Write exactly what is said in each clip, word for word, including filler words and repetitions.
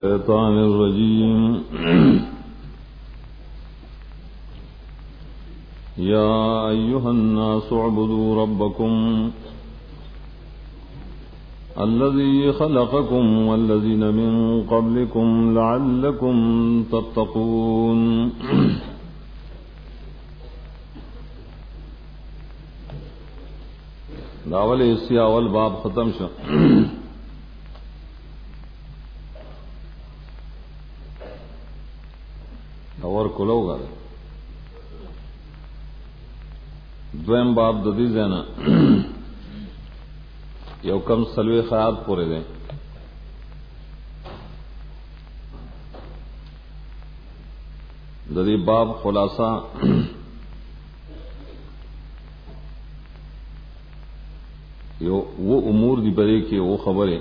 الشيطان الرجيم يا أيها الناس اعبدوا ربكم الذي خلقكم والذين من قبلكم لعلكم تتقون داول اسی اول باب ختم شو اور کولو غره دویم باب د دې زنه یو کم سلوی خیات پورې ده د دې باب خلاصہ یو وہ امور دی بری کې وہ خبره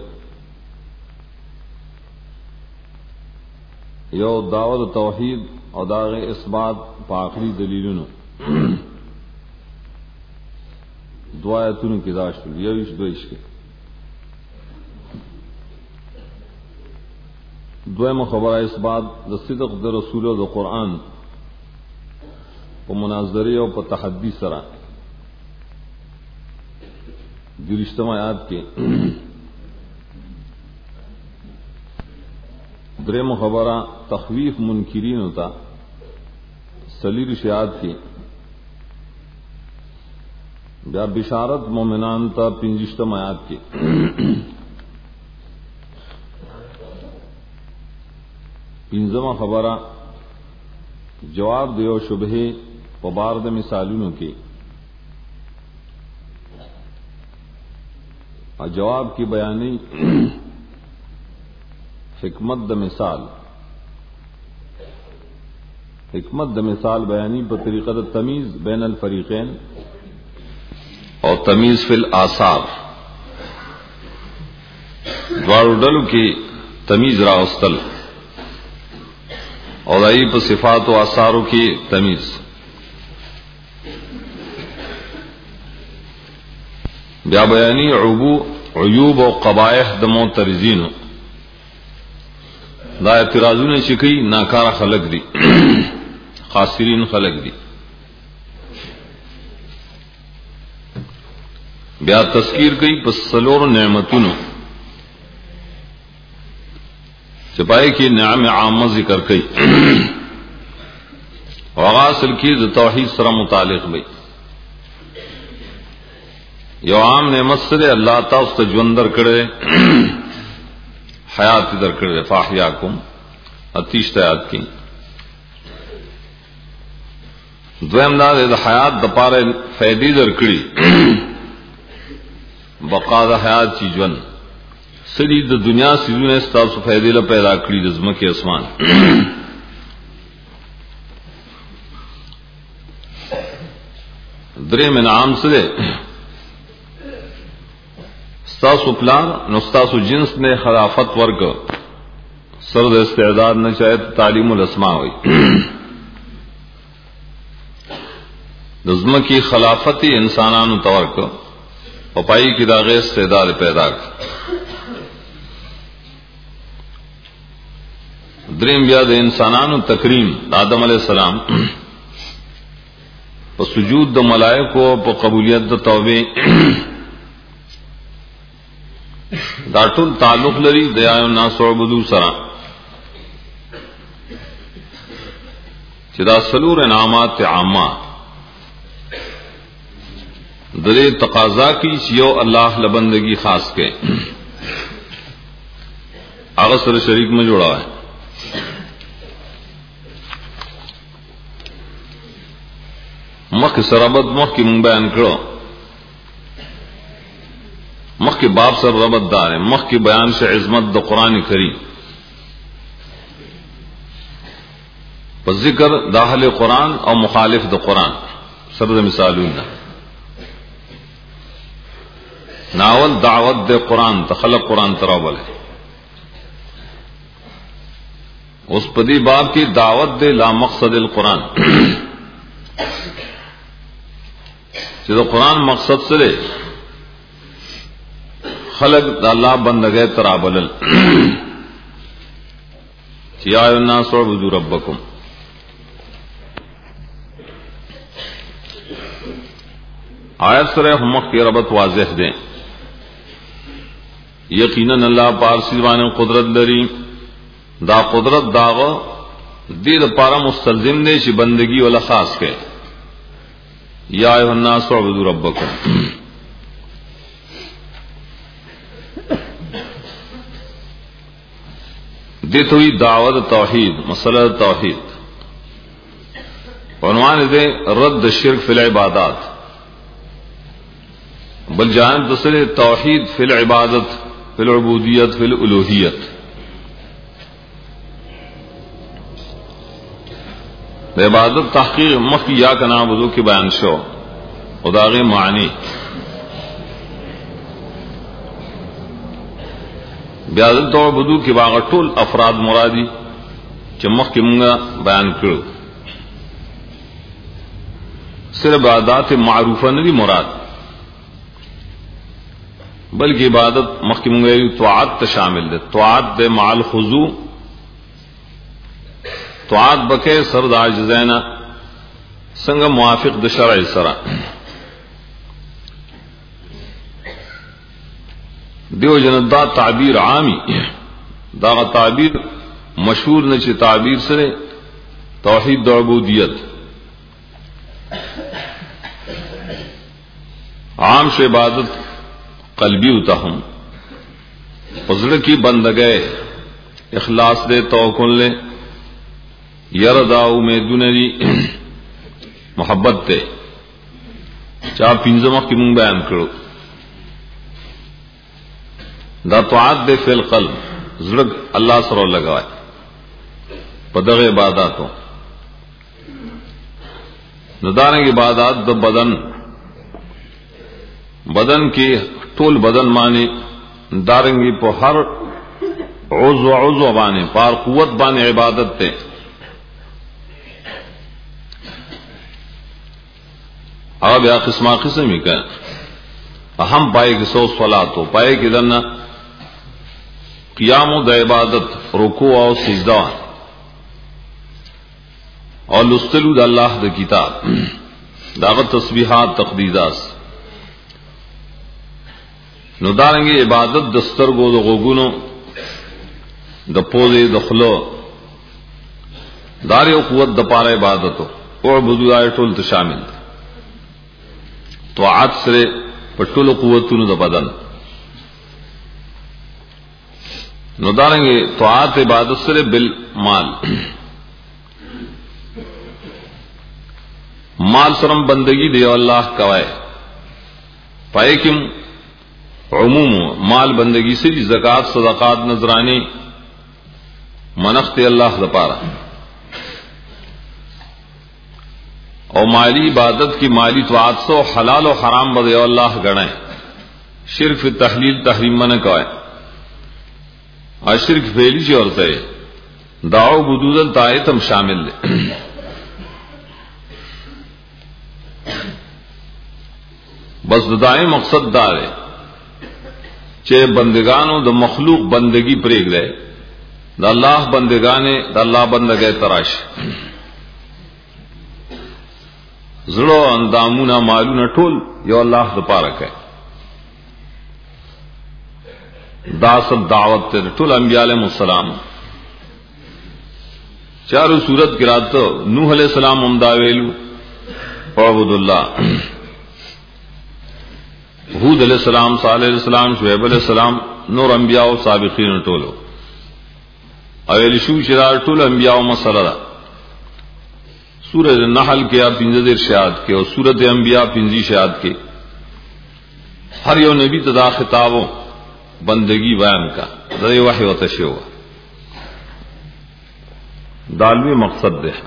یو دعوت توحید او داغ اثبات په آخري دلیلونو دعایتونو کې داشت یو هیڅ دویش کې دویمه خبره اثبات د صدق د رسول او د قران په مناظره او په تحدي سره د رښتما آیات کې دریم خبره تخویف منکرین ہوتا سلیر شیعات کی بیا بشارت مومنان تا پنجشتم آیات کی پنجمہ خبره جواب دیو شبہے پبار د مثالونو کی اور جواب کی بیانی حکمت د مثال حکمت د مثال بیانی پر طریقہ د تمیز بین الفریقین اور تمیز فی الاثار دوارو ڈلو کی تمیز راوستل اور ای پر صفات و آثاروں کی تمیز بیا بیانی عبو عیوب و قبائح د معترضین دا اعتراضونه چې کوي ناکاره خلق دي خاسرین خلق دي بیا تذکیر کوي په سلور نعمتونو چې پای کې نعم عامه ذکر کوي واصل کې د توحید سره متعلق وي یو عام نعمت سره الله تعالی ست ژوندر کړي حیات در کړه فاحیاکم اتیشت آیات کی دویم دا د حیات د پاره فائدې در کړي بقا د حیات چی ژوند سړي د دنیا سيزونه ستاسو فائدې له پیدا کړي د زمکه اسمان درې منعام سره ستاسو پلان نو ستاسو جنس نے خلافت ورک سرد استعداد نہ چاہے تعلیم الاسماء ہوئی نظم کی خلافتی انسانانو تورک پپائی کی داغ استعداد پیدا دریم بیا د انسانانو تکریم آدم علیہ السلام په سجود د ملائکو په قبولیت د توبه دا ټول تعلق لري د یا الناس عبدو سره چې دا سلور انعامات عامه درې تقاضا کی چې یو الله لبندگی خاص کې هغه سره شریک مه جوړاوه مخکې سره بد مخکې مونږ بیان کړو مخ کے باب سر ربط دار ہے مخ کے بیان سے عظمت د قرآن کریم پر ذکر داخل قرآن اور مخالف د قرآن سرد مثالون ناول دعوت د قرآن تخلق قرآن ترابل ہے اس پدی باب کی دعوت دے لا مقصد القرآن جو قرآن مقصد سے لے خلق دا اللہ بندگے ترابلل یا ایھا الناس اعبدوا ربکم. آیت سره هم کی ربط واضح دیں. یقیناً اللہ پارسی باندې قدرت لري. دا قدرت داغه دې لپاره مستلزم دی چې بندگی ولا خاص کړي. یا ایھا الناس اعبدوا ربکم. دیت ہوئی دعوت توحید، مسئلہ توحید. عنوان دے رد شرک فی العبادات. بل جانب دوسرے توحید فی العبادت، فی العبودیت، فی الالوہیت. عبادت تحقیق مخی یا کا نعبدو کی بیان شو خداغ معنی. بیادت تعبدو کی باغ ټول افراد مرادی چې مخکې مونږه بیان کړو. صرف عبادات معروفه نه دي مراد، بلکہ عبادت مخکې مونږه طاعت ته شامل ده. طاعت د مع الخضوع، طاعت بکې سر د عاجزینا څنګه موافق د شرع سره. دیو جن دا تعبیر عامی، دا تعبیر مشہور نه چې تعبیر سره توحید د عبودیت عام شو. عبادت قلبی ہوتا ہوں، حضر کی بندگے اخلاص دے، توکل لے، یردا امیدون دی، محبت تے چا پینځم کی مونږ بیان کړو. دا طاعت دے فی القلب، زړه الله سره لګوي په دغه عبادتو. ندارنګ عبادت د بدن، بدن کې ټول بدن معنی دارنګي په هر عضو عضو باندې پار قوت باندې عبادت ته. او بیا قسمه قسم یې کړه. اهم پای کې سو صلات او پای کې دنه قیام د عبادت، رکوع او سجده او لستلو د الله د کتاب، داغه تسبیحات، تقدیسات. نو دارنګي عبادت د سترګو، د غوګونو، د پوزې، د خلو، داریو قوت د پاره عبادت او عبادت آی ټول ته شامل دي. طاعت سره په ټولو قوتونو د بدن. نو دارنګي طاعت عبادت سره بالمال، مال سره بندگی دی الله کوي. پای کوم عموم مال بندگی سے زکات، صدقات، نذرانی منخت اللہ دپارا. اور مالی عبادت کی مالی طاعت سو حلال و حرام بدے اللہ گڑیں. شرک تحلیل تحریم من کوئے اور شرک فعلی سے اور تے دعو بدودل تایتم شامل لے. بس دائیں مقصد دار ہے چه بندگانو د مخلوق بندگی پریگ دے، د اللہ بندگانے د اللہ بندگے تراش. زړو اندامونه مالونه ټول یو الله د پاره کوي. دا سب دعوت ته ټول انبیاء علیهم السلام. چارو صورت کې راته نوح علیہ السلام هم دا ویلو عبد الله، حود علیہ السلام، صالح علیہ السلام، شعیب علیہ السلام، نور انبیاء او سابقین ټولو. اویل شو چې ټول انبیاء او مسله ده. سورۃ النحل کې اپ پنځه ارشاد کې او سورۃ انبیاء پنځه ارشاد کې ہر یو نبی ته دا خطابو بندگی بیان کا دا یو وحی وته شو. دالوی مقصد ده.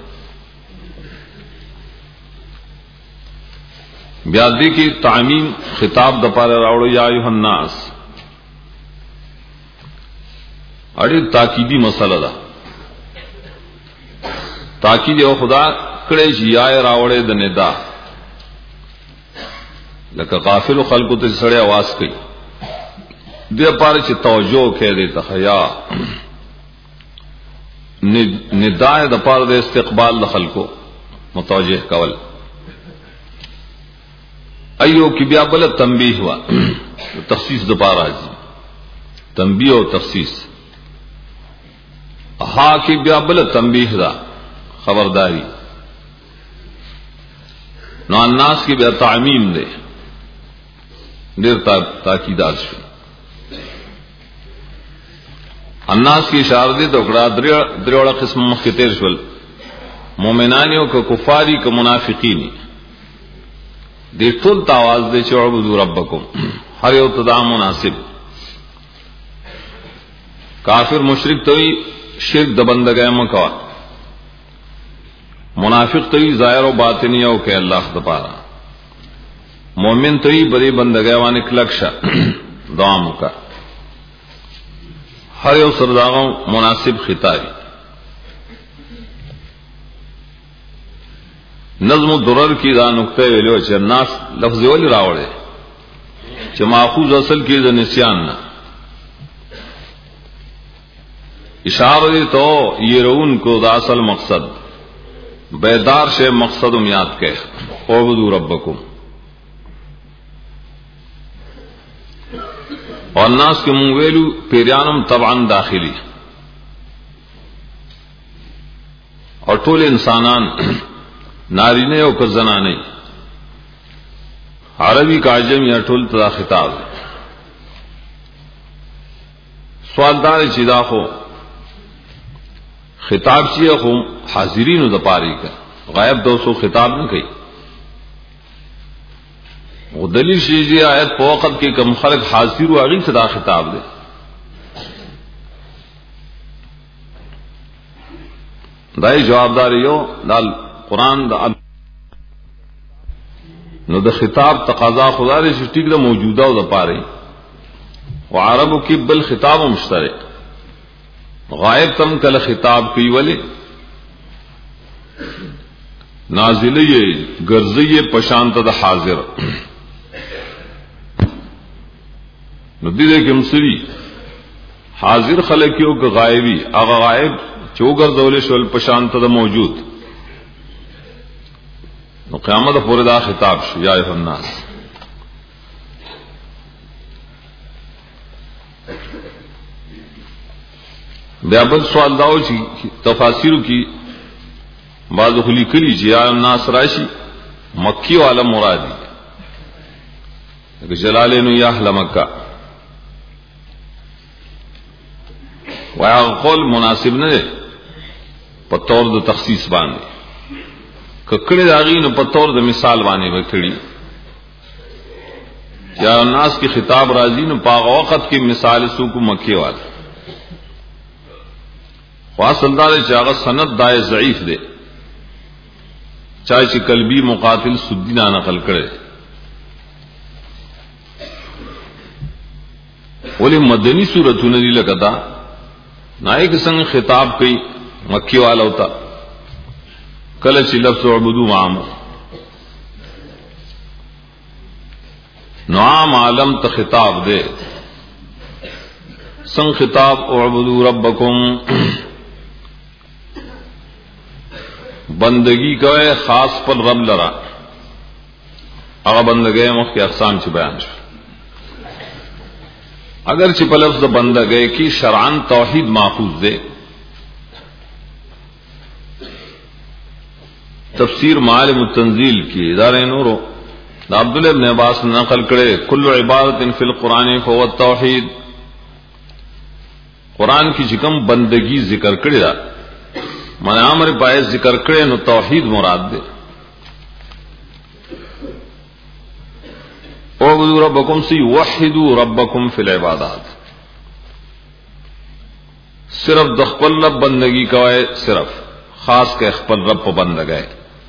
بیا دې کې تعمیم خطاب د پاره راوړو یا ایه الناس، اړې تاکیدی مسله ده. تاکید یو خدا کړي چې یا راوړې د ندا، لکه غافل خلقو ته سړی आवाज کوي دې پاره چې توجه کوي دې ته حیا. نداء د پاره د استقبال د خلکو متوجه کول. ایو کی بیا بل تنبیه ہوا تخصیص د پاره راځي تنبیه او تخصیص. ها کی بیا بل تنبیه دا خبرداری. نو الناس کی بیا تعمیم دے دیر تاکیدات شو. الناس کی اشاره دے تو کڑا دریوڑا قسم مخ تیر شول مومنانیو که کفاری که منافقینی دے ټول تاواز دے چې عبدو ربکم هر یو تدا مناسب. کافر مشرک توی شرک د بندګۍ مکوا منافق توی ظاهر او باطنی او کې الله د پاره مومن توی بری بندګۍ باندې کلکشا دوام کا هر یو سرداغو مناسب خطابی. نظم الدرر کی دا نقطه ویلو چې الناس لفظ ولی راوړي چې ماخوذ اصل کې د نسیان نه اشاره تو يرون کو دا اصل مقصد بیدار سے مقصد یاد کہ اعبدوا ربکم. اور الناس کے منویلو پیریانم طبعا داخلی اور ټول انسانان نارینه او که زنانه عربی کا عجم یا ټول تدا خطاب. سوال دار چې دا خو خطاب چې خو حاضرینو د پاره کا غائب دو سو خطاب نه کوي. وہ دلیل شیزی آیت په وخت کې کم خلق حاضر او هغه صدا خطاب دی. دای جوابدار یو دال قران د نو د خطاب تقاضا خدا دې چې ټیک د موجوده او د پاره او عربو کې بل خطاب مشترک غائب تم کل خطاب کی ولی نازلی گرزی پشانت د حاضر نو دیده کم سری حاضر خلقیو که غائبی اغا غائب چو گرزولی شول پشانت د موجود. نو قیامت پورے دا خطاب شو یا ایها الناس. بیا بل سوال داو چې تفاسیر کی بعض خلی کلی چې یا الناس راشي مکی والا مرادی کہ جلالین یا اهل مکہ ویا قول مناسب نه په تور د تخصیص باندې ککړه داغي نو په تور د مثال باندې وکړي. یا الناس کی خطاب راځي نو په وخت کې مثال سو کو مکی والا خاصل دار چې هغه سند دای ضعیف دی چای چې قلبی مقاتل سدینا نقل کړي. ولی مدنی سورتونه دی لکدا نائک څنګه خطاب کوي مکی والا ہوتا کله چې لفظ عبدو عام نو عام عالم ته خطاب دے څنګه خطاب اعبدوا ربکم بندگی کوئے خاص پر رب لرا اغا بندگی مخ کی اقسام چی بیان شو. اگر چی پا لفظ بندگی کی شرعن توحید ماخوذ دے تفسیر معالم التنزیل کی ادارے نورو دا عبداللہ ابن عباس نقل کرے کل عبادت فی القرآن فهو التوحید. قرآن کی چکم بندگی ذکر کرے دا من امر باعث ذکر کرے نو توحید مراد دے. اعبدوا ربکم سی وحدوا ربکم فی العبادات صرف د خپل رب بندگی کوئے صرف خاص کے خپل رب بندگائے.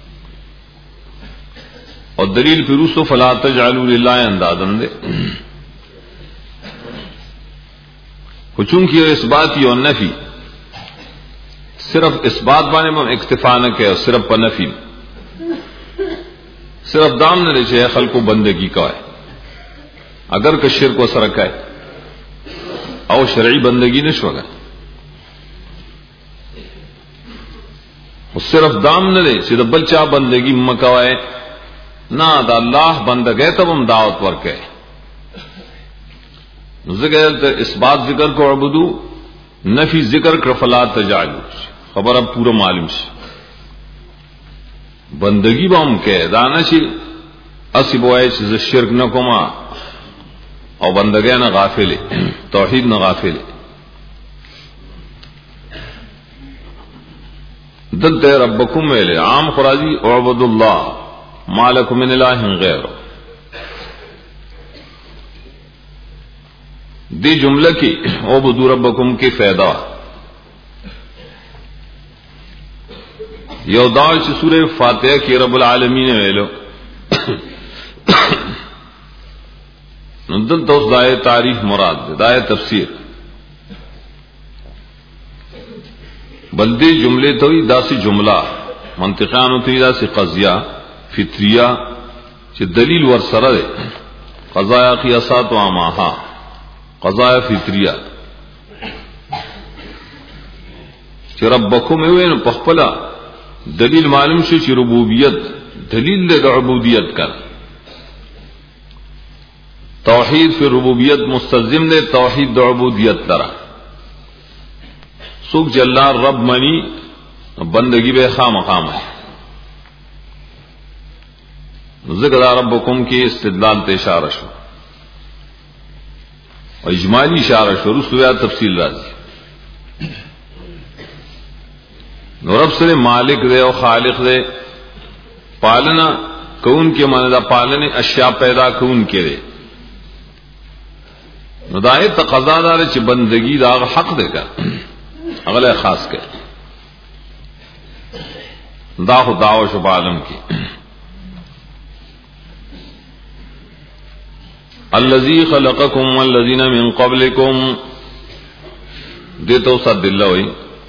اور دلیل پھر رسو فلا تجعلوا للہ اندادا دے چونکہ اس بات کی اور نفی صرف اس بات بانے میں اکتفا نہ کہ صرف پر نفی صرف دام نہ رہے خلق کو بندگی کا ہے اگر کہ شرک و سرک ہے او شرعی بندگی نشو گئے صرف دام نه دی چې د بل چا بندگی مکوای، نه دا الله بندګۍ ته هم دعوت ورکړي. ذکر ته اثبات ذکر کو عبدو، نفی ذکر کړه فلا تجعلوا، خبر اب پورا معلوم شي. بندگی به هم کې دانه شي اسی بوای چې شرک نه کوما او بندګۍ نه غافل، توحید نه غافل. دلته ربکم ویل عام خراجی اعبد الله ما لکم من اله غیره. دی جملہ کی اعبدوا ربکم کی فائدہ یو دا چې سورہ فاتحہ کې رب العالمین ویلو نو دلته اوس دای تعریف مراد ده، دای تفسیر بلدی جملے تو داسی جملہ منطقانو ته داسی قضیہ فطریہ چې دلیل ور سره ده، قضایا قیاسات و اماها قضایا فطریہ چې ربکم وینو په خپل دلیل معلوم شو چې ربوبیت دلیل د عبودیت کا توحید فی ربوبیت مستلزم دے توحید د عبودیت لرا. سوک جلال رب منی بندگی بے خام خام ہے. ذکر ربکم کی استدلال تے اشارہ شو اور اجمالی اشارہ شو رسویا تفصیل راضی. نو رب سره مالک دے او خالق دے، پالنا کون کے معنی دا پالنے اشیاء پیدا کون کے دے. نو دا ہے تقاضا دار چې بندگی دا حق دے کا اغلے خاص کے دا خو دعو شو عالم کی. الذی خلقکم والذین من قبلکم دیتو صد اللہ ہوئی.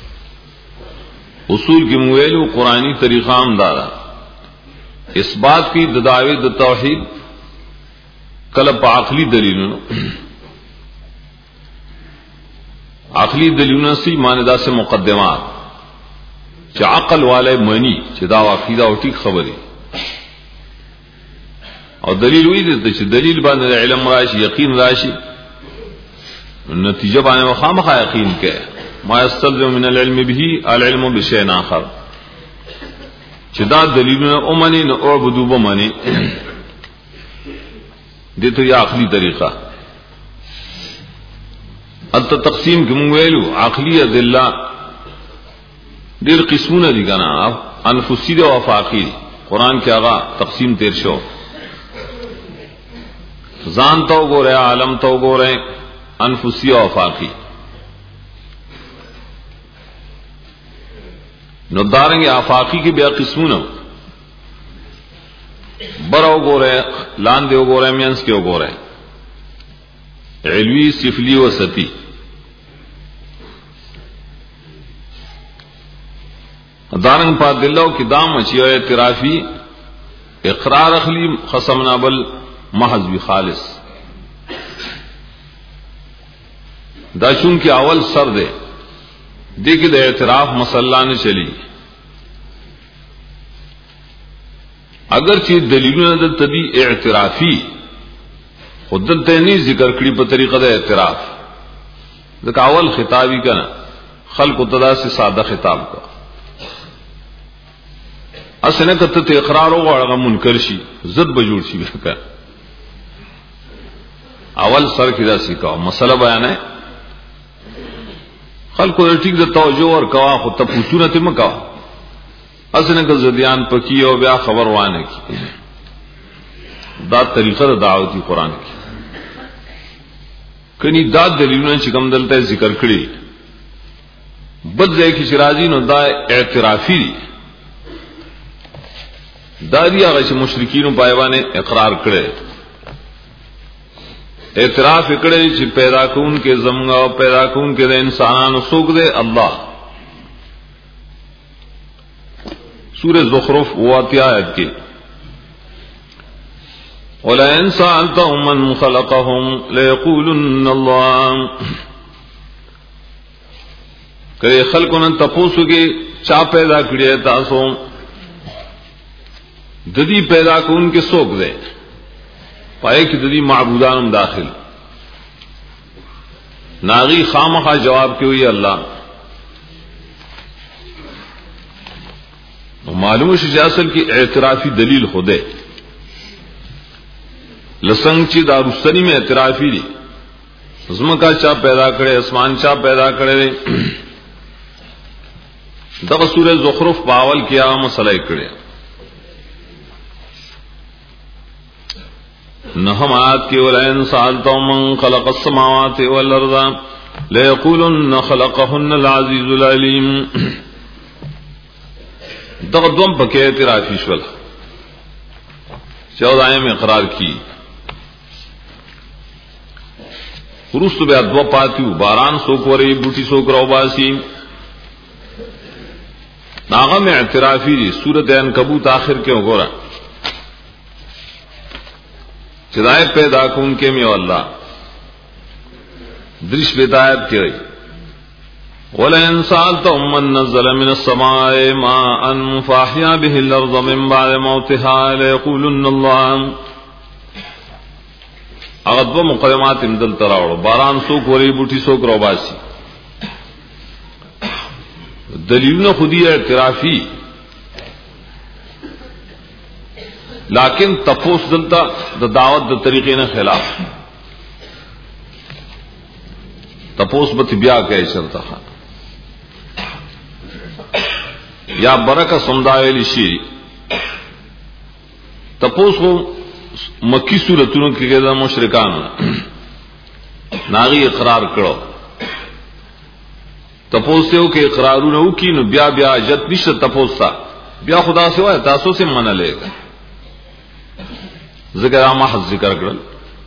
اصول کی مویلو قرآنی طریقہ امدارا اس بات کی دعوی د توحید کلب عقلی دلیلوں عقلی دلیلوں سی ماندہ سے مقدمات چ عقل والے منی چ دا عقیدہ او ٹھیک خبری اور دلیل ہوئی دے چ دلیل باندې علم راشي یقین راشي نتیجہ باندې خامخا یقین کے ما يستلزم من العلم به العلم بشيء آخر چې دا دلیلونه اومني نو اعبدوا بمني دې ته یا عقلی طریقہ انت تقسیم کوم ویلو عقلی ادله ډیر قسمونه دي کنه انفسی او افاقی. قران کې هغه تقسیم تیر شو ځان تو ګوره عالم تو ګوره انفسی او افاقی. نو دارنگے آفاقی کی بیا قسمونه برو گورے لان دیو گورے مینس کیو گورے علوی سفلی و ستی. دارنگ پا دلو کی دام اچھی و اعترافی اقرار اخلی خصمنا بل محض بی خالص دا چون کی اول سر دے دیکھ دے اعتراف مسئلہ نے چلی اگر چیز دلیلوں نے تبھی اعترافی خود نہیں ذکر کری پر طریقہ دے اعتراف دیکھ اول خطابی کا نا خلق ابتدا سے سادہ خطاب کا اسنے کتت اقرار ہو اڑا منکر شی زد بجوڑ شی کا اول سر کی دا سیکھا مسئلہ بیان ہے خلق کو ٹھیک دے توجہ اور کوا خود تپوچھونا تے مکا اسنے کا زدیان پکی او بیا خبر وانے کی دا طریقہ دا دعوتی قرآن کی کنی دا دلیلوں چکم دلتا ذکر کری بد دے کی شرازی نو دا اعترافی دی دا دیا غش مشرکین پایوانے اقرار کرے اعتراف اکڑے چھ پیدا کون کے زمگا و پیدا کون کے دے انسانان سوک دے اللہ. سورہ زخرف واتی آیت کی وَلَئِن سَأَلْتَهُم مَّن خَلَقَهُمْ لَيَقُولُنَّ اللَّهُ. کہ خلقوں نے تپوسو کے چا پیدا کړی تاسو ددی پیدا کون کے سوک دے پائے کہ ددی معبودان داخل ناغی خامخا جواب کی ہوئی اللہ معلوم شجاصل کی اعترافی دلیل خودے لسنگ چی دارستانی میں اعترافی دی زمکا چا پیدا کرے اسمان چا پیدا کرے دغ سورہ زخرف باول کیا مسئلہ کرے نحم آیات کی وَلَئِن سَأَلْتَهُم مَّن خَلَقَ السَّمَاوَاتِ وَالْأَرْضَ لَيَقُولُنَّ خَلَقَهُنَّ الْعَزِيزُ الْعَلِيمُ دغ دوم پکے اعترافی شول چودہ میں اقرار کی رست بے ادو پاتیو باران سوک وری بوٹی سوک رو باسی ناغم اعترافی دی سورت عنکبوت آخر کے گورا چدائے پیدا کون کے میں اللہ درش بدایت کی رہی وَلَئِن سَأَلْتَهُم مَّن نَّزَّلَ مِنَ السَّمَاءِ مَاءً فَأَحْيَا بِهِ الْأَرْضَ مِن بَعْدِ مَوْتِهَا لَيَقُولُنَّ اللَّهُ اغدو مقدمات امدل تراوڑ باران سوک وری بوٹی سوک روباسی دلیلون خودی اعترافی لیکن تپوس دلتا دا دعوت دا طریقے نے خلاف تپوس بت بیا کہ چلتا خان یا برکا سمدائے شیری تپوس کو مکی صورتوں کی گدا مشرکان ناغی اقرار کرو تپوس سے ہو کہ اقراروں نے کی نو بیا بیا جت نش تپوس تھا بیا خدا سے ہوا تاسو سے من لے گا ذکر محض ذکر کرل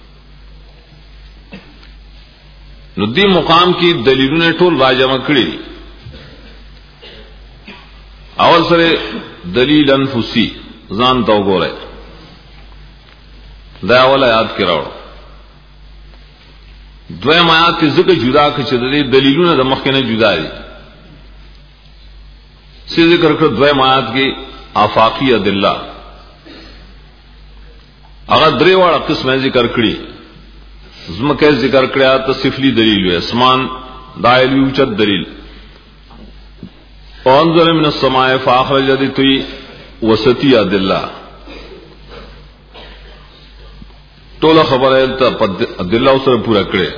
ندی مقام کی دلیلوں نے ٹول راجمع کړي اول سره دلیل انفسی ځان تو ګوره دا اول آیات کې راوړو دویم آیات کې ذکر جدا کړي چې دلیلونه د مخکې نه جدا دي څه ذکر کړ دویم آیات کې آفاقی ادله هغه درې واړه قسمه ذکر کړي زمکه ذکر کړیا ته صفلی دلیل وي اسمان دایلی اوچت دلیل انزل من السماء فاخرج ذی وسطی ادله ټول خبره ته ادله سره پورا کړي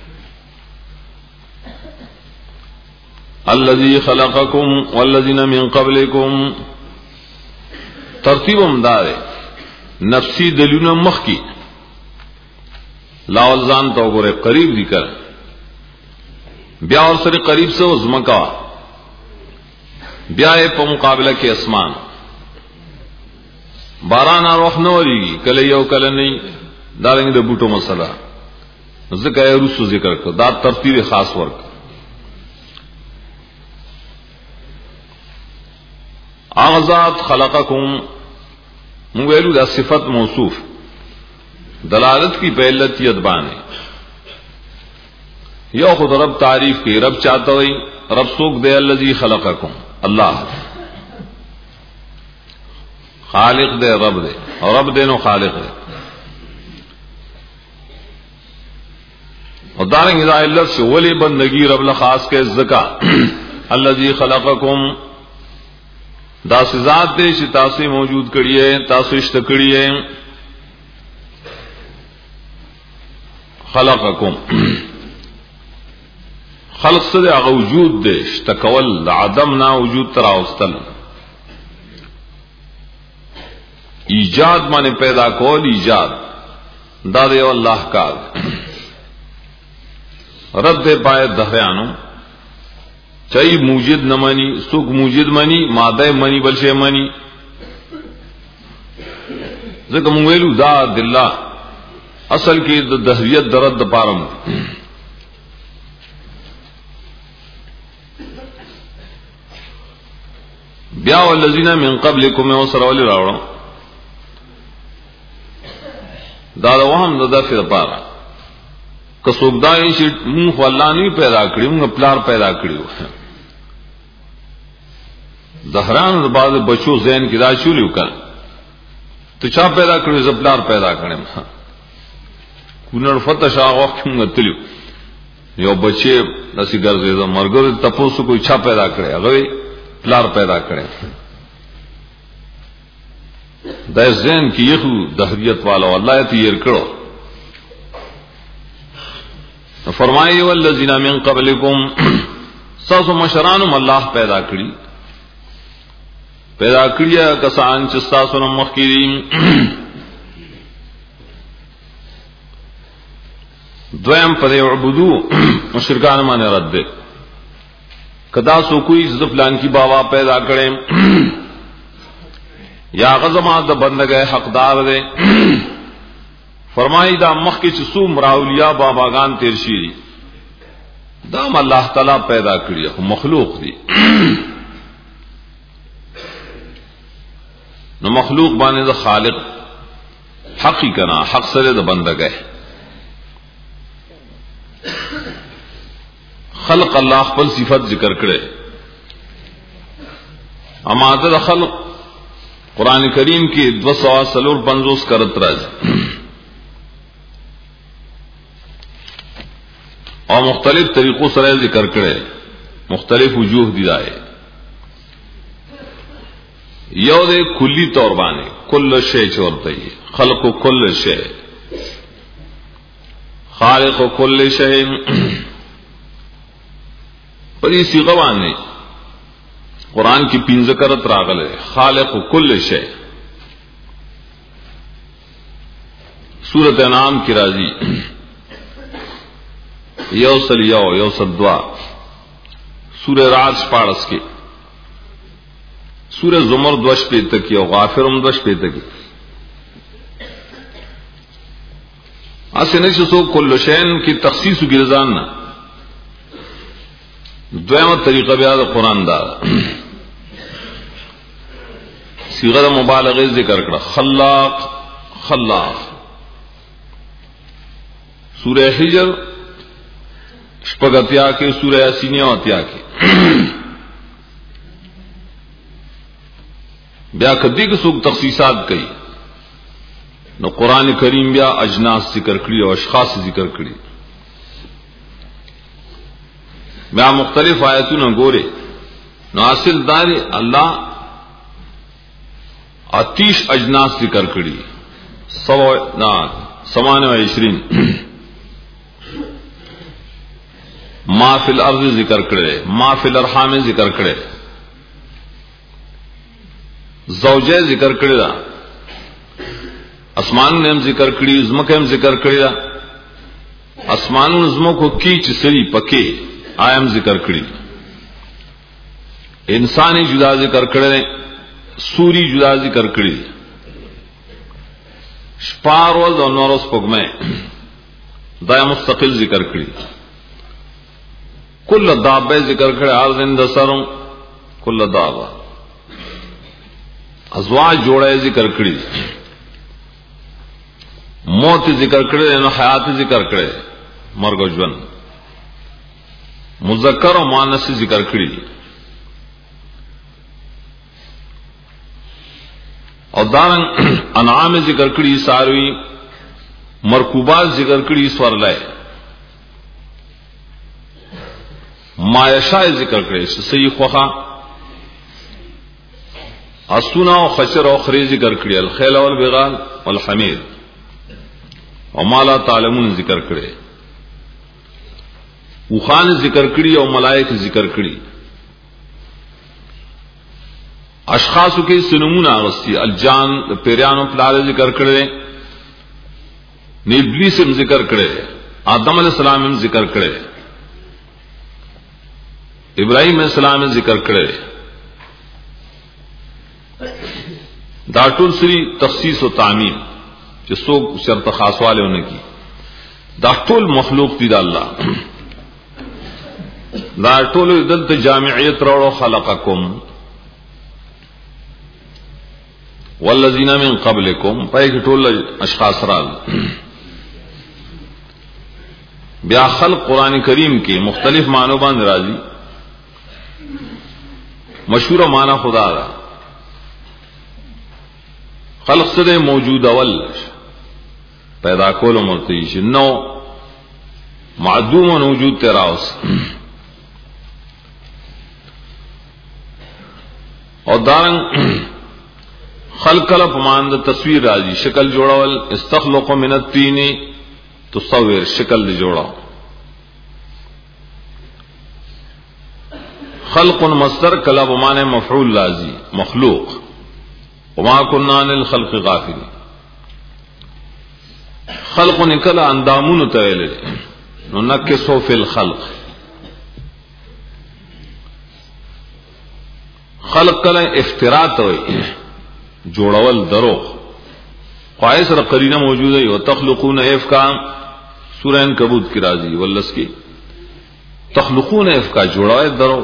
الذي خلقكم والذين من قبلكم ترتیب امدار نفسی دلیلونه مخ کی لاولزان تو گورے قریب ذکر بیا اور سر قریب سے عظمکا بیا په مقابلہ کے اسمان باران روح نوری کله یو کله نہیں دارنګ د بوټو مسله ذکر رسو ذکر کو دا ترتیب خاص ورک اغذات خلقکم مویلو دا صفت موصوف دلالت کی پہلتیت بانے یو خود رب تعریف کی رب چاہتا ہوئی رب سوک دے الذی خلقکم اللہ خالق دے رب دے اور رب دے نو خالق دے اور دارنگ اذا اللہ سے ولی بندگی رب لخاص کے زکا الذی خلقکم دا ذات دے چې تاسو موجود کړی تاسو اشت کړی خلقکم خلق سے هغه وجود دے اشتکول عدم نا وجود ترا واستل ایجاد معنی پیدا کول ایجاد دا دے اللہ کا رد پائے دہریانو چاہی موجد نہ منی سوک موجد منی مادہ منی بلشے منی ذکر مویلو دا دلہ اصل کی دہریت درد پارم بیا والذین من قبلکم وسر ولی راوڑا دا دا وهم دا دفع پارا کسوک دائی شی مونخ واللہ نہیں پیدا کری مونخ پلار پیدا کری دهران د بعض بچو ذهن کې دا شولیو کړ ته چا پیدا کړو زپلار پیدا کړم کونړ فتح شاه وخت موږ تلو یو بچي نسی ګرځي دا مرګ ته تاسو کوئی چا پیدا کړی هغه پلار پیدا کړی دا ذهن کې یو دهریت والا الله ته ير کړو فرمایي والذین من قبلکم ساسو مشرانم الله پیدا کړی پیدا کړی کسان چې تاسو نو مخکې دویم پر عبدو مشرکان باندې رد ده کدا سو کوئی ز فلان کی بابا پیدا کړي یا غزما د بندګي حقدار ده فرمایي دا مخکې چې سو مراولیا باباګان تیر شي دا الله تعالی پیدا کړی خو مخلوق دي نو مخلوق باندې د خالق حقی کنا حق سره د بندګي خلق الله خپل صفات ذکر کړي اما د خلق قران کریم کې دو سو سلور پنځوس کرت راځي او مختلف طریقوں سره ذکر کړي مختلف وجوه دي دای یو د کلی طور باندې کل شی چورته خلق کل شی خالق کل شی پدې صيغه باندې قران کې پنځه کرت راغله خالق کل شی سورۃ انعام کی راځي یو سل یو یو سل دوا سورہ رعد شپاڑس کی سورہ زمر دوش پیتا کی اور غافرم دوش پیتا کی ایسے نہیں سو کل شین کی تخصیص کی رضان نا دویمت طریقہ بیاد قرآن دا صیغہ مبالغہ ذکر کرا خلاق خلاق سورہ حجر شپگتیا کے سورہ یاسین اتیا کے بیا کدی کے سوک تخصیصات کئی نو قرآن کریم بیا اجناس ذکر کړي او اشخاص ذکر کړي بیا مختلف آیتونه ګوره نو حاصل دار الله آتیش اجناس ذکر کړي سو نا سمانه و عشرین ما فی الارض ذکر کړي ما فی الارحام ذکر کړي زوجه ذکر کړي دا اسمان نے ذکر کړي زمکه هم ذکر کړي دا اسمانونو زمکو کی چې سری پکې آیم ذکر کړي انسانی جدا ذکر کړي سوری جدا ذکر کړي شپارول او نورس پګمه دا مستقل ذکر کړي کل دابه ذکر کړي ارض اند سرم کل دابه ازواج جوړه ذکر کړي موت ذکر کړي نو حیات ذکر کړي مرګ او ژوند مذکر او مؤنث ذکر کړي او دارن انعام ذکر کړي ساروی مرکوبات ذکر کړي سورلای مایشا ذکر کړي صحیح خوخه اسونا او خشر او خری ذکر کړي الخيل والبغال والحمير او مالا تعلمون ذکر کړي وخان ذکر کړي او ملائک ذکر کړي اشخاص کې سنمون اغستی الجان پیرانو پلار ذکر کړي ابلیس هم ذکر کړي آدم علیہ السلام هم ذکر کړي ابراہیم علیہ السلام هم ذکر کړي دا ټول سری تخصیص او تعمیم چې څوک شرط خاص والے ونه کی دا ټول مخلوق دی د الله دا ټول دلته جامعیت راوړو خلقکم والذین من قبلکم پای ټول اشخاص رال بیا خلق قران کریم کې مختلف معنی باندې راځي مشهور معنی خدا دا خلق سره موجود اول پیدا کول مرتیش نو معدوم وجود تراوس اور دارن خلق کله پماند تصویر راځي شکل جوړول استخلق من الطين تصور شکل دی جوړاو خلق مصدر کله بمانه مفعول لازم مخلوق وما كنا عن الخلق غافلين خلق نکلا اندامون تویل نو نکسو فی الخلق خلق کلا افتراط ہوئی جوڑول دروغ قائس را قرینہ موجود ہے وتخلقون افکا سورہ عنکبوت کی رازی واللس کی تخلقون افکا جوڑول دروغ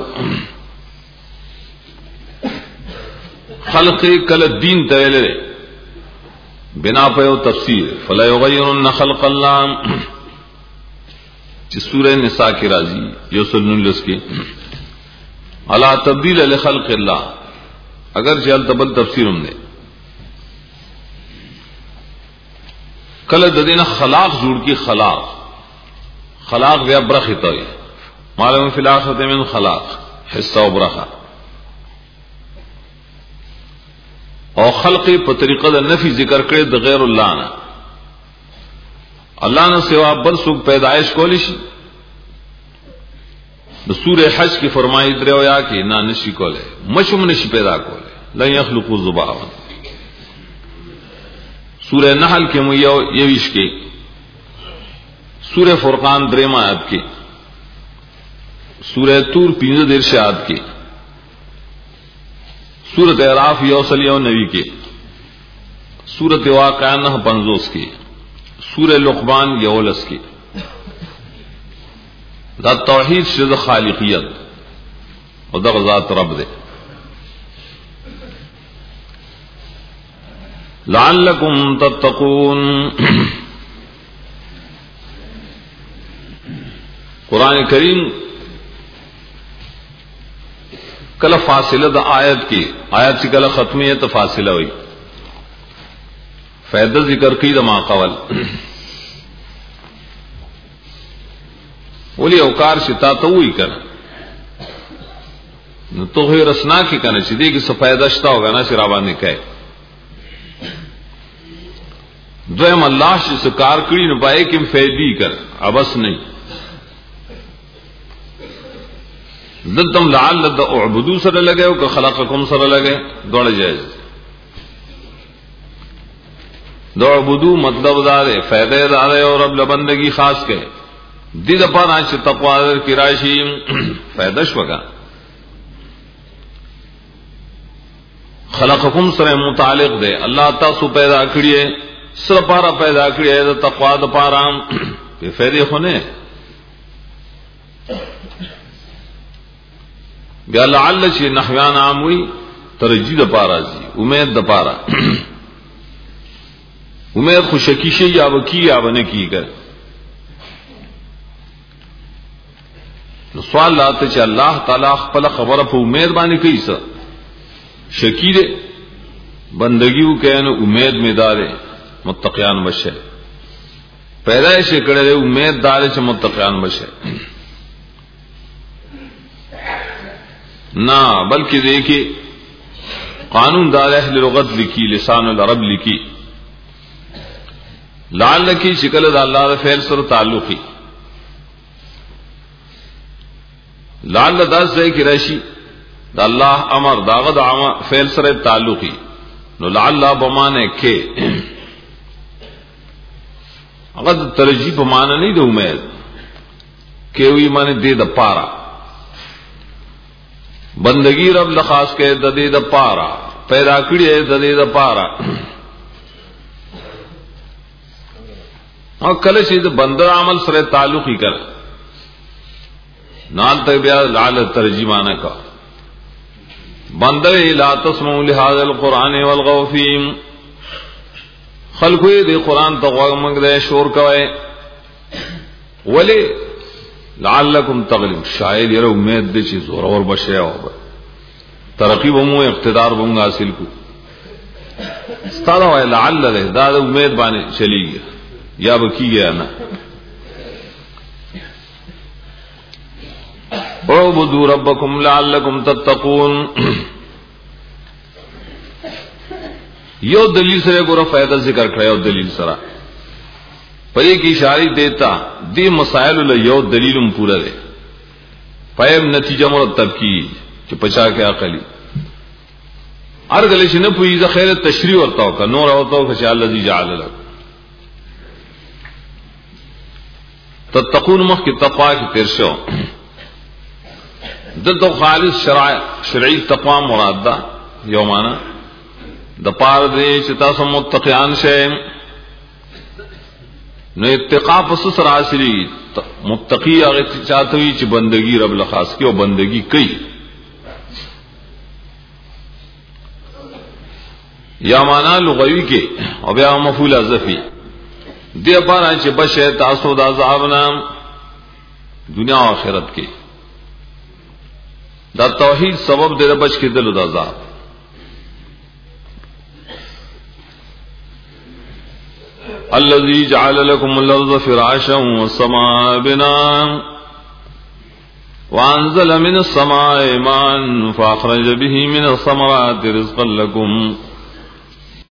خلق کل دین تویل بنا پیو تفسیر فلا یغیرن خلق اللہ سورہ نساء کی رازی یوسل نلس کی الا تبدیل لخلق اللہ اگر جہل تبل تفسیر ہم نے کل ددین خلاق جوڑ کی خلاق خلاق بیا برخی توی معلوم فی الاخرت من خلاق حصہ و برخہ او خلق په طریقه د نفي ذکر کړي د غیر الله نه الله نه سوا بل څوک پیدائش کولی شي د سوره حج کې فرمایي درو یا کې نه نشي کوله مشوم نشي پیدا کوله لا يخلقوا ذبابا سوره نحل کې مو یو یوش کې سوره فرقان دریم آیات کې سوره تور پنځه درشه آیات کې سورت اعراف یوصل یو نوی کی سورت واقعہ نہ پنزوس کی سورہ لقمان یولس کی دا توحید شد خالقیت اور دا ذات رب دے لعلکم تتقون قرآن کریم کل فاصلہ دا آیت کی آیت سے کل ختمی ہے تو فاصلہ ہوئی فائدہ ذکر کی دا ما قول ولی اوکار شتا تو وہی کر تو ہوئی رسنا کی کہنا چاہیے کہ سفیدہ شتا ہوگا نا شرابان نے کہے دویم اللہ سے کار کری نہ پائے کہ فیدی کر ابس نہیں دتم لعل اعبدو سره لگے او کہ خلقکم سره لگے دوڑ جائز دو عبدو مطلب دار فائدہ دار اور رب لبندگی خاص کے دی دپا نہ تقوا کی راشی فائدہ شوگا خلقکم سره متعلق دے اللہ تاسو پیدا کړی سره پارا پیدا کړی تقوا د پارا په فائدې خونه بیا لعل چې نحویان عاموي ترجید پارا زی امید د پارا امید خو شکی شي یا وکی یا ونه کیږي نو سوال لاته چې الله تعالی خپل خبره په امید باندې کوي څه شکی دې بندگیو کین امید می دارے متقیان بشه پیدائش کړه امید دار چې متقیان بشه نہ بلکہ دیکھیے قانون دار اہل لغت لکھی لسان العرب لکھی لعل کی شکل دا اللہ فعل سر تعلقی لعل دا سے کہ رشی دا اللہ امر داغد فعل سر تعلقی نو لعل بمانے کے اگر ترجیح بمانا نہیں دو امید کہ وہی مانے دے دا پارا بندگی رب لخاص کے ددے د پارا پیدا کړی ددے د پارا او کله چې د بندر عمل سره تعلق ہی کر نال ته بیا لعل ترجمانه کا بندر لا تسمعوا لهذا القران والغوا فيه خلقو دې قران ته غوږ منګره شور کوي ولی لعلکم تغلب شاید یره امید دې چې زور اور بشه او ترقی بمو اقتدار بمو حاصل کو ستاره وای لعل له دا امید باندې چلیږي یا بکیږي نه اعبدوا ربکم لعلکم تتقون. یو دلیل سره ګوره فائدہ ذکر کړی او دلیل سره پرې کی اشاره دیتا دی مسائل له یو دلیلم پورا دی پایم نتیجه مرتب کی چې پچا کې عقلی ارغل شنه پوی ز خیر تشریح ورتاو کا نور اوتاو فش الذی جعل لك تتقون مخ کی تقوا کی ترشو دلته خالص شرع شرعی تقوا مراد ده یومانا د پاره دې چې تاسو متقیان شئ نو اتقا پس سره حاصلې متقی هغه چاته وي چې بندگی رب له خاص کې او بندگی کوي یا معنا لغوی کې او بیا مفعول اضافي دې لپاره چې بشه تاسو د عذاب نام دنیا او آخرت کې دا توحید سبب دې بچ کې دل د عذاب. الذي جعل لكم الأرض فراشا والسماء بناء وأنزل من السماء ماء فأخرج به من الثمرات رزقا لكم